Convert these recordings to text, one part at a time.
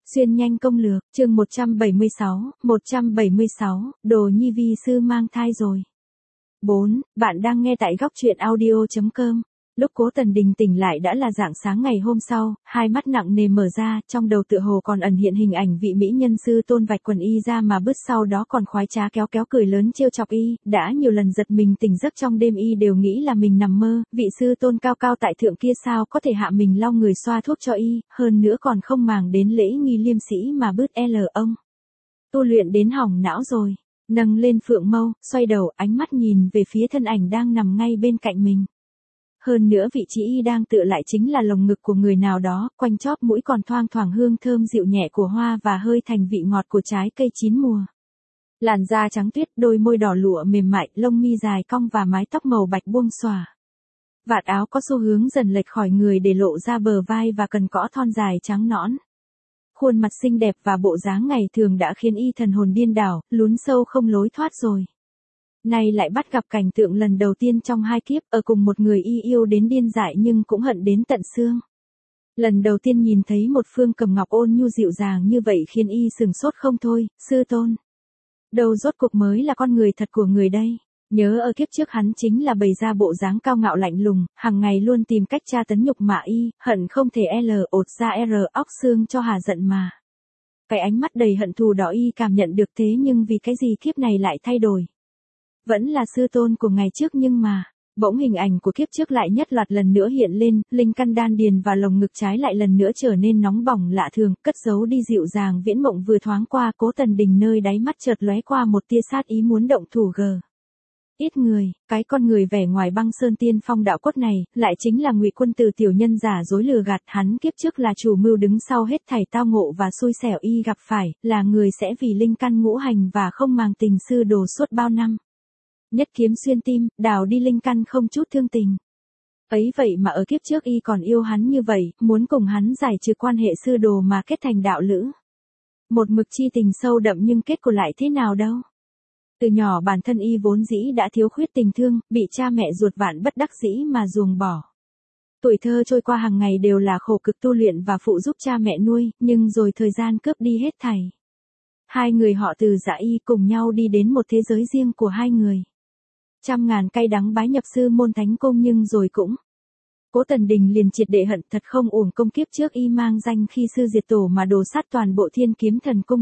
Xuyên nhanh công lược, chương 176, đồ nhi vi sư mang thai rồi. 4. Bạn đang nghe tại góc truyện audio.com. Lúc Cố Tần Đình tỉnh lại đã là rạng sáng ngày hôm sau, hai mắt nặng nề mở ra, trong đầu tựa hồ còn ẩn hiện hình ảnh vị mỹ nhân sư tôn vạch quần y ra mà bứt, sau đó còn khoái trá kéo cười lớn trêu chọc y, đã nhiều lần giật mình tỉnh giấc trong đêm y đều nghĩ là mình nằm mơ, vị sư tôn cao cao tại thượng kia sao có thể hạ mình lau người xoa thuốc cho y, hơn nữa còn không màng đến lễ nghi liêm sĩ mà bứt ông. Tu luyện đến hỏng não rồi, nâng lên phượng mâu, xoay đầu ánh mắt nhìn về phía thân ảnh đang nằm ngay bên cạnh mình. Hơn nữa vị trí y đang tựa lại chính là lồng ngực của người nào đó, quanh chóp mũi còn thoang thoảng hương thơm dịu nhẹ của hoa và hơi thành vị ngọt của trái cây chín mùa. Làn da trắng tuyết, đôi môi đỏ lụa mềm mại, lông mi dài cong và mái tóc màu bạch buông xòa. Vạt áo có xu hướng dần lệch khỏi người để lộ ra bờ vai và cần cõ thon dài trắng nõn. Khuôn mặt xinh đẹp và bộ dáng ngày thường đã khiến y thần hồn điên đảo, lún sâu không lối thoát rồi. Nay lại bắt gặp cảnh tượng lần đầu tiên trong hai kiếp, ở cùng một người y yêu đến điên dại nhưng cũng hận đến tận xương. Lần đầu tiên nhìn thấy một Phương Cầm Ngọc ôn nhu dịu dàng như vậy khiến y sừng sốt không thôi, sư tôn. Đâu rốt cuộc mới là con người thật của người đây. Nhớ ở kiếp trước hắn chính là bày ra bộ dáng cao ngạo lạnh lùng, hàng ngày luôn tìm cách tra tấn nhục mạ y, hận không thể ột ra óc xương cho hà giận mà. Cái ánh mắt đầy hận thù đó y cảm nhận được, thế nhưng vì cái gì kiếp này lại thay đổi. Vẫn là sư tôn của ngày trước nhưng mà, bỗng hình ảnh của kiếp trước lại nhất loạt lần nữa hiện lên, linh căn đan điền và lồng ngực trái lại lần nữa trở nên nóng bỏng lạ thường, cất giấu đi dịu dàng viễn mộng vừa thoáng qua. Cố Tần Đình nơi đáy mắt chợt lóe qua một tia sát ý muốn động thủ ít người, cái con người vẻ ngoài băng sơn tiên phong đạo cốt này, lại chính là Ngụy Quân Tử tiểu nhân giả dối lừa gạt hắn, kiếp trước là chủ mưu đứng sau hết thảy tao ngộ và xui xẻo y gặp phải, là người sẽ vì linh căn ngũ hành và không màng tình sư đồ suốt bao năm. Nhất kiếm xuyên tim, đào đi linh căn không chút thương tình. Ấy vậy mà ở kiếp trước y còn yêu hắn như vậy, muốn cùng hắn giải trừ quan hệ sư đồ mà kết thành đạo lữ. Một mực chi tình sâu đậm nhưng kết cục lại thế nào đâu. Từ nhỏ bản thân y vốn dĩ đã thiếu khuyết tình thương, bị cha mẹ ruột vạn bất đắc dĩ mà ruồng bỏ. Tuổi thơ trôi qua hàng ngày đều là khổ cực tu luyện và phụ giúp cha mẹ nuôi, nhưng rồi thời gian cướp đi hết thảy. Hai người họ từ Dạ Y cùng nhau đi đến một thế giới riêng của hai người. Trăm ngàn cay đắng bái nhập sư môn thánh cung nhưng rồi cũng. Cố Tần Đình liền triệt để hận, thật không uổng công kiếp trước y mang danh khi sư diệt tổ mà đồ sát toàn bộ Thiên Kiếm Thần Cung,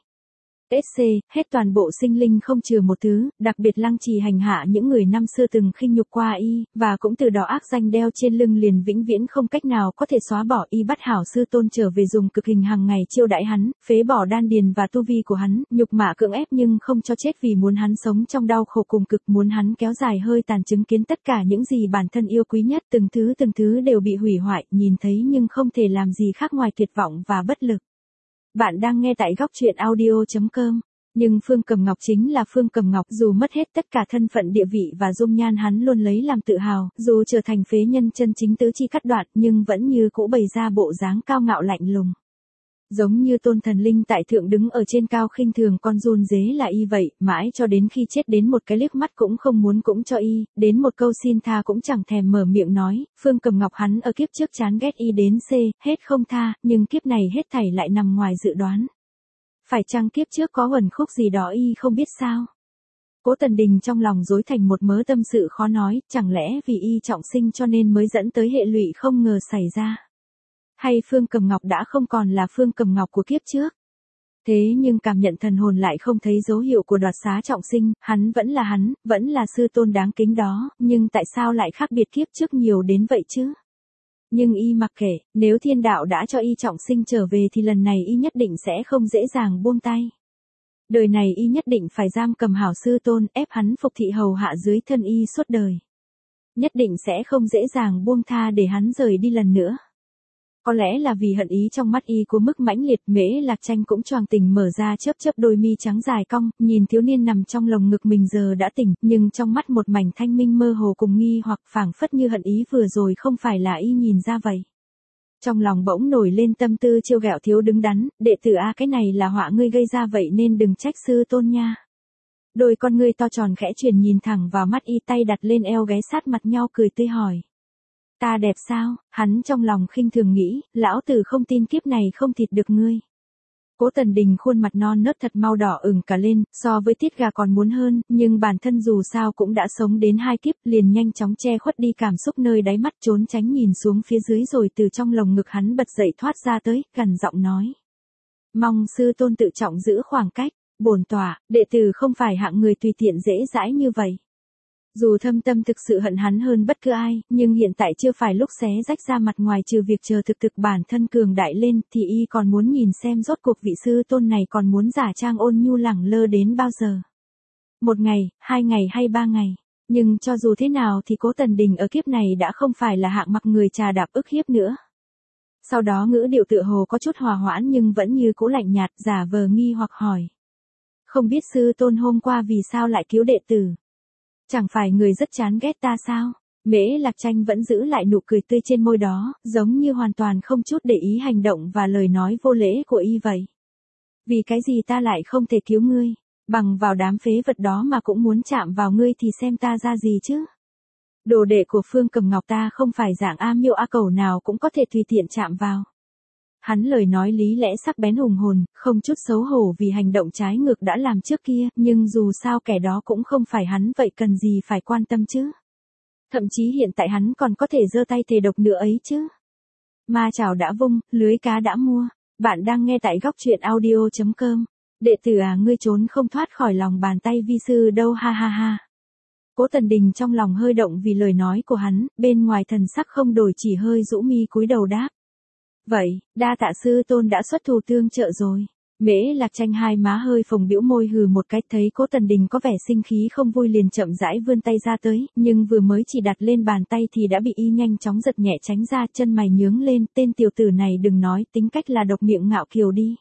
hết toàn bộ sinh linh không trừ một thứ, đặc biệt lăng trì hành hạ những người năm xưa từng khinh nhục qua y, và cũng từ đó ác danh đeo trên lưng liền vĩnh viễn không cách nào có thể xóa bỏ. Y bắt hảo sư tôn trở về dùng cực hình hàng ngày chiêu đãi hắn, phế bỏ đan điền và tu vi của hắn, nhục mạ cưỡng ép nhưng không cho chết vì muốn hắn sống trong đau khổ cùng cực, muốn hắn kéo dài hơi tàn chứng kiến tất cả những gì bản thân yêu quý nhất, từng thứ đều bị hủy hoại, nhìn thấy nhưng không thể làm gì khác ngoài tuyệt vọng và bất lực. Bạn đang nghe tại góc truyện audio.com. Nhưng Phương Cầm Ngọc chính là Phương Cầm Ngọc, dù mất hết tất cả thân phận địa vị và dung nhan hắn luôn lấy làm tự hào, dù trở thành phế nhân chân chính tứ chi cắt đoạn nhưng vẫn như cũ bày ra bộ dáng cao ngạo lạnh lùng. Giống như tôn thần linh tại thượng đứng ở trên cao khinh thường con run dế là y vậy, mãi cho đến khi chết đến một cái liếc mắt cũng không muốn cũng cho y, đến một câu xin tha cũng chẳng thèm mở miệng nói. Phương Cầm Ngọc hắn ở kiếp trước chán ghét y đến hết không tha, nhưng kiếp này hết thảy lại nằm ngoài dự đoán. Phải chăng kiếp trước có uẩn khúc gì đó y không biết sao? Cố Tần Đình trong lòng rối thành một mớ tâm sự khó nói, chẳng lẽ vì y trọng sinh cho nên mới dẫn tới hệ lụy không ngờ xảy ra? Hay Phương Cầm Ngọc đã không còn là Phương Cầm Ngọc của kiếp trước? Thế nhưng cảm nhận thần hồn lại không thấy dấu hiệu của đoạt xá trọng sinh, hắn, vẫn là sư tôn đáng kính đó, nhưng tại sao lại khác biệt kiếp trước nhiều đến vậy chứ? Nhưng y mặc kệ, nếu thiên đạo đã cho y trọng sinh trở về thì lần này y nhất định sẽ không dễ dàng buông tay. Đời này y nhất định phải giam cầm hảo sư tôn, ép hắn phục thị hầu hạ dưới thân y suốt đời. Nhất định sẽ không dễ dàng buông tha để hắn rời đi lần nữa. Có lẽ là vì hận ý trong mắt y của mức mãnh liệt, Mễ Lạc Tranh cũng choàng tỉnh mở ra chớp đôi mi trắng dài cong, nhìn thiếu niên nằm trong lồng ngực mình giờ đã tỉnh, nhưng trong mắt một mảnh thanh minh mơ hồ cùng nghi hoặc, phảng phất như hận ý vừa rồi không phải là y nhìn ra vậy. Trong lòng bỗng nổi lên tâm tư trêu ghẹo thiếu đứng đắn, đệ tử a, cái này là họa ngươi gây ra vậy nên đừng trách sư tôn nha. Đôi con ngươi to tròn khẽ chuyển nhìn thẳng vào mắt y, tay đặt lên eo ghé sát mặt nhau cười tươi hỏi. Ta đẹp sao? Hắn trong lòng khinh thường nghĩ, lão tử không tin kiếp này không thịt được ngươi. Cố Tần Đình khuôn mặt non nớt thật mau đỏ ửng cả lên, so với tiết gà còn muốn hơn, nhưng bản thân dù sao cũng đã sống đến 2 kiếp, liền nhanh chóng che khuất đi cảm xúc nơi đáy mắt, trốn tránh nhìn xuống phía dưới rồi từ trong lồng ngực hắn bật dậy thoát ra tới, gằn giọng nói. Mong sư tôn tự trọng giữ khoảng cách, bổn tọa, đệ tử không phải hạng người tùy tiện dễ dãi như vậy. Dù thâm tâm thực sự hận hắn hơn bất cứ ai, nhưng hiện tại chưa phải lúc xé rách ra mặt, ngoài trừ việc chờ thực bản thân cường đại lên, thì y còn muốn nhìn xem rốt cuộc vị sư tôn này còn muốn giả trang ôn nhu lẳng lơ đến bao giờ. 1 ngày, 2 ngày hay 3 ngày. Nhưng cho dù thế nào thì Cố Tần Đình ở kiếp này đã không phải là hạng mặc người trà đạp ức hiếp nữa. Sau đó ngữ điệu tựa hồ có chút hòa hoãn nhưng vẫn như cũ lạnh nhạt, giả vờ nghi hoặc hỏi. Không biết sư tôn hôm qua vì sao lại cứu đệ tử? Chẳng phải người rất chán ghét ta sao? Mễ Lạc Tranh vẫn giữ lại nụ cười tươi trên môi đó, giống như hoàn toàn không chút để ý hành động và lời nói vô lễ của y vậy. Vì cái gì ta lại không thể cứu ngươi? Bằng vào đám phế vật đó mà cũng muốn chạm vào ngươi thì xem ta ra gì chứ? Đồ đệ của Phương Cầm Ngọc ta không phải dạng A Miêu A Cẩu nào cũng có thể tùy tiện chạm vào. Hắn lời nói lý lẽ sắc bén hùng hồn, không chút xấu hổ vì hành động trái ngược đã làm trước kia, nhưng dù sao kẻ đó cũng không phải hắn, vậy cần gì phải quan tâm chứ? Thậm chí hiện tại hắn còn có thể giơ tay thề độc nữa ấy chứ. Ma chảo đã vung, lưới cá đã mua. Bạn đang nghe tại góc truyện audio.com. Đệ tử à, ngươi trốn không thoát khỏi lòng bàn tay vi sư đâu, ha ha ha. Cố Tần Đình trong lòng hơi động vì lời nói của hắn, bên ngoài thần sắc không đổi, chỉ hơi rũ mi cúi đầu đáp. Vậy, đa tạ sư tôn đã xuất thủ tương trợ rồi. Mễ Lạc Tranh hai má hơi phồng, bĩu môi hừ một cái, thấy Cố Tần Đình có vẻ sinh khí không vui liền chậm rãi vươn tay ra tới, nhưng vừa mới chỉ đặt lên bàn tay thì đã bị y nhanh chóng giật nhẹ tránh ra, chân mày nhướng lên, tên tiểu tử này đừng nói, tính cách là độc miệng ngạo kiều đi.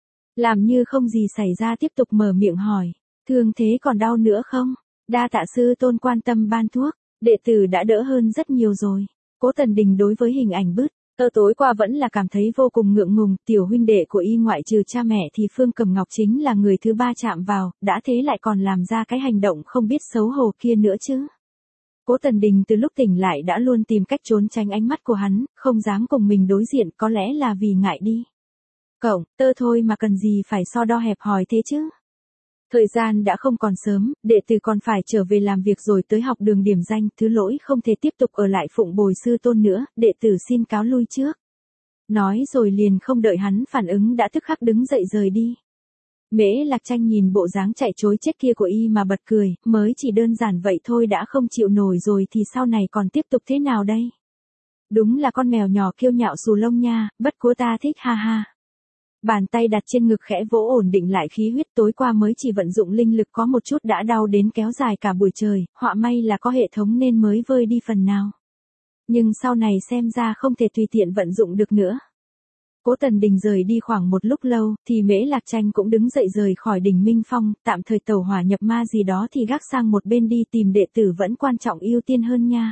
Làm như không gì xảy ra tiếp tục mở miệng hỏi, thương thế còn đau nữa không? Đa tạ sư tôn quan tâm ban thuốc, đệ tử đã đỡ hơn rất nhiều rồi. Cố Tần Đình đối với hình ảnh bứt. Tối qua vẫn là cảm thấy vô cùng ngượng ngùng, tiểu huynh đệ của y ngoại trừ cha mẹ thì Phương Cầm Ngọc chính là người thứ 3 chạm vào, đã thế lại còn làm ra cái hành động không biết xấu hổ kia nữa chứ. Cố Tần Đình từ lúc tỉnh lại đã luôn tìm cách trốn tránh ánh mắt của hắn, không dám cùng mình đối diện, có lẽ là vì ngại đi. Cậu, tơ thôi mà cần gì phải so đo hẹp hòi thế chứ. Thời gian đã không còn sớm, đệ tử còn phải trở về làm việc rồi tới học đường điểm danh, thứ lỗi không thể tiếp tục ở lại phụng bồi sư tôn nữa, đệ tử xin cáo lui trước. Nói rồi liền không đợi hắn phản ứng đã tức khắc đứng dậy rời đi. Mễ Lạc Tranh nhìn bộ dáng chạy trối chết kia của y mà bật cười, mới chỉ đơn giản vậy thôi đã không chịu nổi rồi thì sau này còn tiếp tục thế nào đây? Đúng là con mèo nhỏ kiêu nhạo xù lông nha, bất quá ta thích, ha ha. Bàn tay đặt trên ngực khẽ vỗ ổn định lại khí huyết, tối qua mới chỉ vận dụng linh lực có một chút đã đau đến kéo dài cả buổi trời, họa may là có hệ thống nên mới vơi đi phần nào. Nhưng sau này xem ra không thể tùy tiện vận dụng được nữa. Cố Tần Đình rời đi khoảng một lúc lâu, thì Mễ Lạc Tranh cũng đứng dậy rời khỏi đỉnh Minh Phong, tạm thời tẩu hỏa nhập ma gì đó thì gác sang một bên đi, tìm đệ tử vẫn quan trọng ưu tiên hơn nha.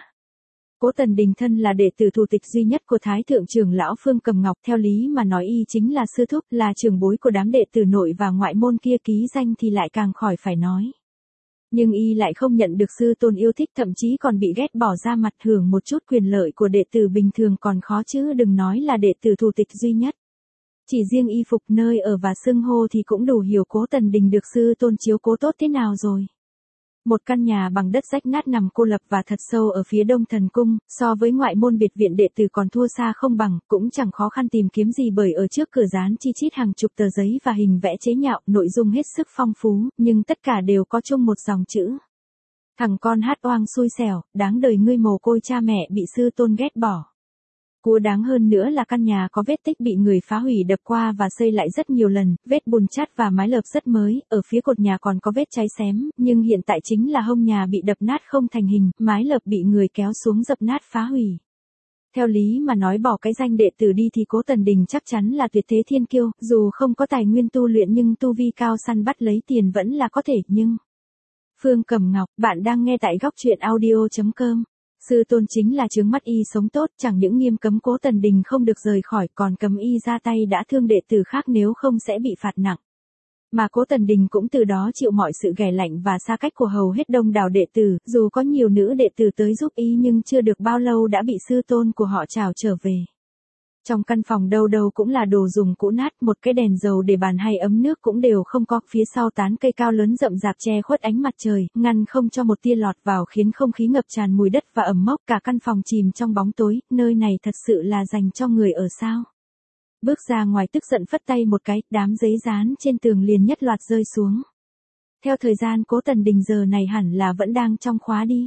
Cố Tần Đình thân là đệ tử thủ tịch duy nhất của Thái Thượng trưởng lão Phương Cầm Ngọc, theo lý mà nói y chính là sư thúc, là trưởng bối của đám đệ tử nội và ngoại môn kia, ký danh thì lại càng khỏi phải nói. Nhưng y lại không nhận được sư tôn yêu thích, thậm chí còn bị ghét bỏ ra mặt, hưởng một chút quyền lợi của đệ tử bình thường còn khó chứ đừng nói là đệ tử thủ tịch duy nhất. Chỉ riêng y phục, nơi ở và xưng hô thì cũng đủ hiểu Cố Tần Đình được sư tôn chiếu cố tốt thế nào rồi. Một căn nhà bằng đất rách nát nằm cô lập và thật sâu ở phía đông thần cung, so với ngoại môn biệt viện đệ tử còn thua xa không bằng, cũng chẳng khó khăn tìm kiếm gì bởi ở trước cửa dán chi chít hàng chục tờ giấy và hình vẽ chế nhạo, nội dung hết sức phong phú, nhưng tất cả đều có chung một dòng chữ. Thằng con hát oang xui xẻo, đáng đời ngươi mồ côi cha mẹ bị sư tôn ghét bỏ. Cua đáng hơn nữa là căn nhà có vết tích bị người phá hủy đập qua và xây lại rất nhiều lần, vết bùn chát và mái lợp rất mới, ở phía cột nhà còn có vết cháy xém, nhưng hiện tại chính là hông nhà bị đập nát không thành hình, mái lợp bị người kéo xuống dập nát phá hủy. Theo lý mà nói bỏ cái danh đệ tử đi thì Cố Tần Đình chắc chắn là tuyệt thế thiên kiêu, dù không có tài nguyên tu luyện nhưng tu vi cao săn bắt lấy tiền vẫn là có thể, nhưng... Phương Cầm Ngọc, bạn đang nghe tại góc truyện audio.com. Sư tôn chính là chướng mắt y sống tốt, chẳng những nghiêm cấm Cố Tần Đình không được rời khỏi, còn cấm y ra tay đã thương đệ tử khác nếu không sẽ bị phạt nặng. Mà Cố Tần Đình cũng từ đó chịu mọi sự ghẻ lạnh và xa cách của hầu hết đông đảo đệ tử, dù có nhiều nữ đệ tử tới giúp y nhưng chưa được bao lâu đã bị sư tôn của họ trảo trở về. Trong căn phòng đâu đâu cũng là đồ dùng cũ nát, một cái đèn dầu để bàn hay ấm nước cũng đều không có, phía sau tán cây cao lớn rậm rạp che khuất ánh mặt trời, ngăn không cho một tia lọt vào khiến không khí ngập tràn mùi đất và ẩm mốc, cả căn phòng chìm trong bóng tối, nơi này thật sự là dành cho người ở sao? Bước ra ngoài tức giận phất tay một cái, đám giấy dán trên tường liền nhất loạt rơi xuống. Theo thời gian Cố Tần Đình giờ này hẳn là vẫn đang trong khóa đi.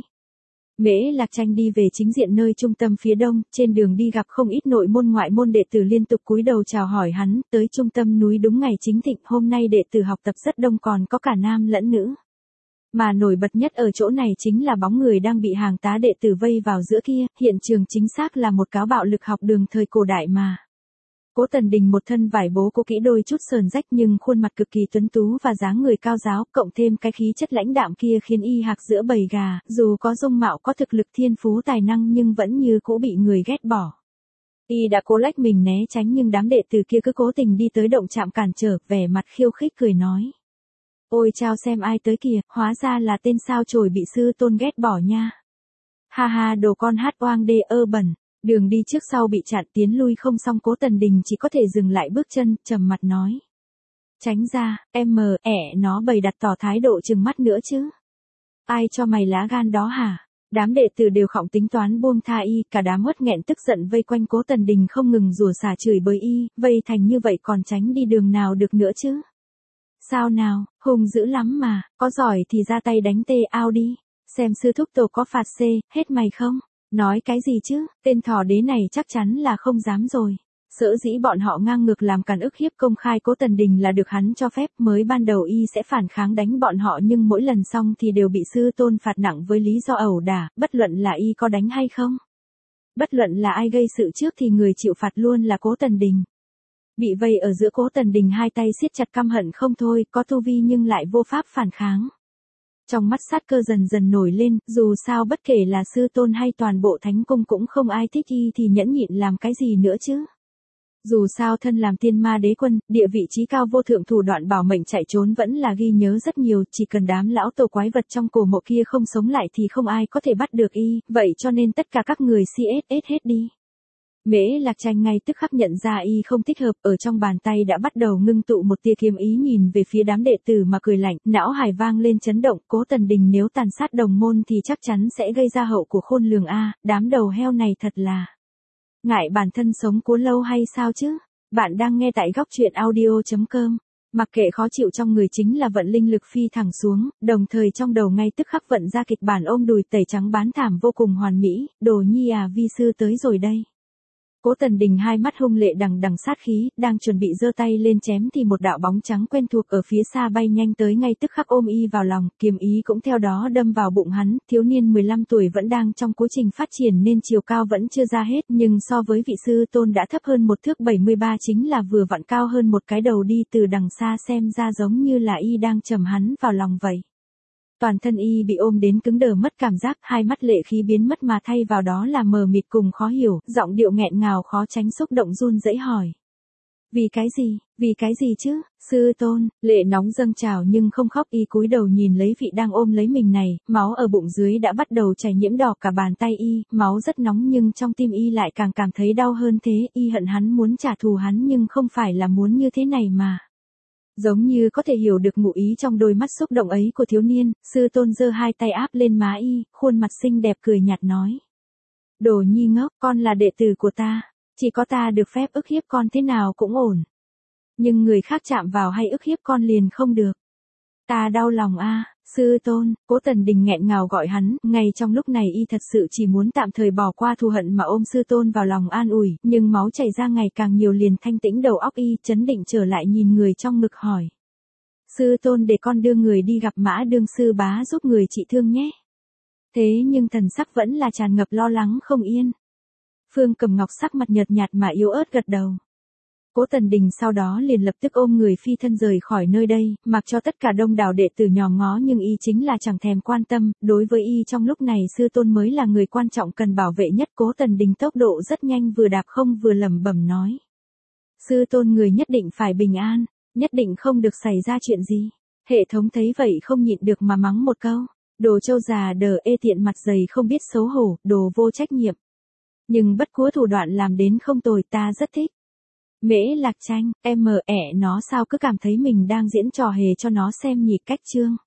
Mễ Lạc Tranh đi về chính diện nơi trung tâm phía đông, trên đường đi gặp không ít nội môn ngoại môn đệ tử liên tục cúi đầu chào hỏi hắn, tới trung tâm núi đúng ngày chính thịnh, hôm nay đệ tử học tập rất đông còn có cả nam lẫn nữ. Mà nổi bật nhất ở chỗ này chính là bóng người đang bị hàng tá đệ tử vây vào giữa kia, hiện trường chính xác là một cáo bạo lực học đường thời cổ đại mà. Cố Tần Đình một thân vải bố cũ kỹ đôi chút sờn rách nhưng khuôn mặt cực kỳ tuấn tú và dáng người cao giáo, cộng thêm cái khí chất lãnh đạm kia khiến y hạc giữa bầy gà, dù có dung mạo có thực lực thiên phú tài năng nhưng vẫn như cũ bị người ghét bỏ. Y đã cố lách mình né tránh nhưng đám đệ tử kia cứ cố tình đi tới động chạm cản trở, vẻ mặt khiêu khích cười nói. Ôi chao xem ai tới kìa, hóa ra là tên sao chổi bị sư tôn ghét bỏ nha. Ha ha đồ con hát oang đê ơ bẩn. Đường đi trước sau bị chặn tiến lui không xong Cố Tần Đình chỉ có thể dừng lại bước chân, trầm mặt nói. Tránh ra, em mờ, nó bày đặt tỏ thái độ chừng mắt nữa chứ. Ai cho mày lá gan đó hả? Đám đệ tử đều khọng tính toán buông tha y, cả đám uất nghẹn tức giận vây quanh Cố Tần Đình không ngừng rủa xả chửi bới y, vây thành như vậy còn tránh đi đường nào được nữa chứ. Sao nào, hung dữ lắm mà, có giỏi thì ra tay đánh tê ao đi, xem sư thúc tổ có phạt xê, hết mày không? Nói cái gì chứ, tên thỏ đế này chắc chắn là không dám rồi. Sở dĩ bọn họ ngang ngược làm càn ức hiếp công khai Cố Tần Đình là được hắn cho phép, mới ban đầu y sẽ phản kháng đánh bọn họ nhưng mỗi lần xong thì đều bị sư tôn phạt nặng với lý do ẩu đả, bất luận là y có đánh hay không. Bất luận là ai gây sự trước thì người chịu phạt luôn là Cố Tần Đình. Bị vây ở giữa Cố Tần Đình hai tay siết chặt căm hận không thôi, có tu vi nhưng lại vô pháp phản kháng. Trong mắt sát cơ dần dần nổi lên, dù sao bất kể là sư tôn hay toàn bộ thánh cung cũng không ai thích y thì nhẫn nhịn làm cái gì nữa chứ. Dù sao thân làm tiên ma đế quân, địa vị trí cao vô thượng thủ đoạn bảo mệnh chạy trốn vẫn là ghi nhớ rất nhiều, chỉ cần đám lão tổ quái vật trong cổ mộ kia không sống lại thì không ai có thể bắt được y, vậy cho nên tất cả các người CSS hết đi. Mễ Lạc Tranh ngay tức khắc nhận ra y không thích hợp, ở trong bàn tay đã bắt đầu ngưng tụ một tia kiếm ý nhìn về phía đám đệ tử mà cười lạnh, não hải vang lên chấn động, Cố Tần Đình nếu tàn sát đồng môn thì chắc chắn sẽ gây ra hậu của khôn lường a, đám đầu heo này thật là ngại bản thân sống cố lâu hay sao chứ? Bạn đang nghe tại góc truyện audio.com. Mặc kệ khó chịu trong người chính là vận linh lực phi thẳng xuống, đồng thời trong đầu ngay tức khắc vận ra kịch bản ôm đùi tẩy trắng bán thảm vô cùng hoàn mỹ, đồ nhi à vi sư tới rồi đây. Cố Tần Đình hai mắt hung lệ đằng đằng sát khí, đang chuẩn bị giơ tay lên chém thì một đạo bóng trắng quen thuộc ở phía xa bay nhanh tới ngay tức khắc ôm y vào lòng, kiếm ý cũng theo đó đâm vào bụng hắn, thiếu niên 15 tuổi vẫn đang trong quá trình phát triển nên chiều cao vẫn chưa ra hết nhưng so với vị sư tôn đã thấp hơn một thước 73 chính là vừa vặn cao hơn một cái đầu đi từ đằng xa xem ra giống như là y đang trầm hắn vào lòng vậy. Toàn thân y bị ôm đến cứng đờ mất cảm giác, hai mắt lệ khí biến mất mà thay vào đó là mờ mịt cùng khó hiểu, giọng điệu nghẹn ngào khó tránh xúc động run rẩy hỏi. Vì cái gì chứ, sư tôn, lệ nóng dâng trào nhưng không khóc y cúi đầu nhìn lấy vị đang ôm lấy mình này, máu ở bụng dưới đã bắt đầu chảy nhiễm đỏ cả bàn tay y, máu rất nóng nhưng trong tim y lại càng cảm thấy đau hơn thế, y hận hắn muốn trả thù hắn nhưng không phải là muốn như thế này mà. Giống như có thể hiểu được ngụ ý trong đôi mắt xúc động ấy của thiếu niên, sư tôn giơ hai tay áp lên má y, khuôn mặt xinh đẹp cười nhạt nói. Đồ nhi ngốc, con là đệ tử của ta, chỉ có ta được phép ức hiếp con thế nào cũng ổn. Nhưng người khác chạm vào hay ức hiếp con liền không được. Ta đau lòng a, sư tôn, Cố Tần Đình nghẹn ngào gọi hắn, ngay trong lúc này y thật sự chỉ muốn tạm thời bỏ qua thù hận mà ôm sư tôn vào lòng an ủi, nhưng máu chảy ra ngày càng nhiều liền thanh tĩnh đầu óc y, chấn định trở lại nhìn người trong ngực hỏi. Sư tôn để con đưa người đi gặp Mã Đương sư bá giúp người trị thương nhé. Thế nhưng thần sắc vẫn là tràn ngập lo lắng không yên. Phương Cầm Ngọc sắc mặt nhợt nhạt mà yếu ớt gật đầu. Cố Tần Đình sau đó liền lập tức ôm người phi thân rời khỏi nơi đây, mặc cho tất cả đông đảo đệ tử nhòm ngó nhưng y chính là chẳng thèm quan tâm, đối với y trong lúc này sư tôn mới là người quan trọng cần bảo vệ nhất. Cố Tần Đình tốc độ rất nhanh vừa đạp không vừa lẩm bẩm nói. Sư tôn người nhất định phải bình an, nhất định không được xảy ra chuyện gì. Hệ thống thấy vậy không nhịn được mà mắng một câu. Đồ trâu già đờ ê tiện mặt dày không biết xấu hổ, đồ vô trách nhiệm. Nhưng bất quá thủ đoạn làm đến không tồi, ta rất thích. Mễ Lạc Tranh, nó sao cứ cảm thấy mình đang diễn trò hề cho nó xem nhỉ? Cách chương.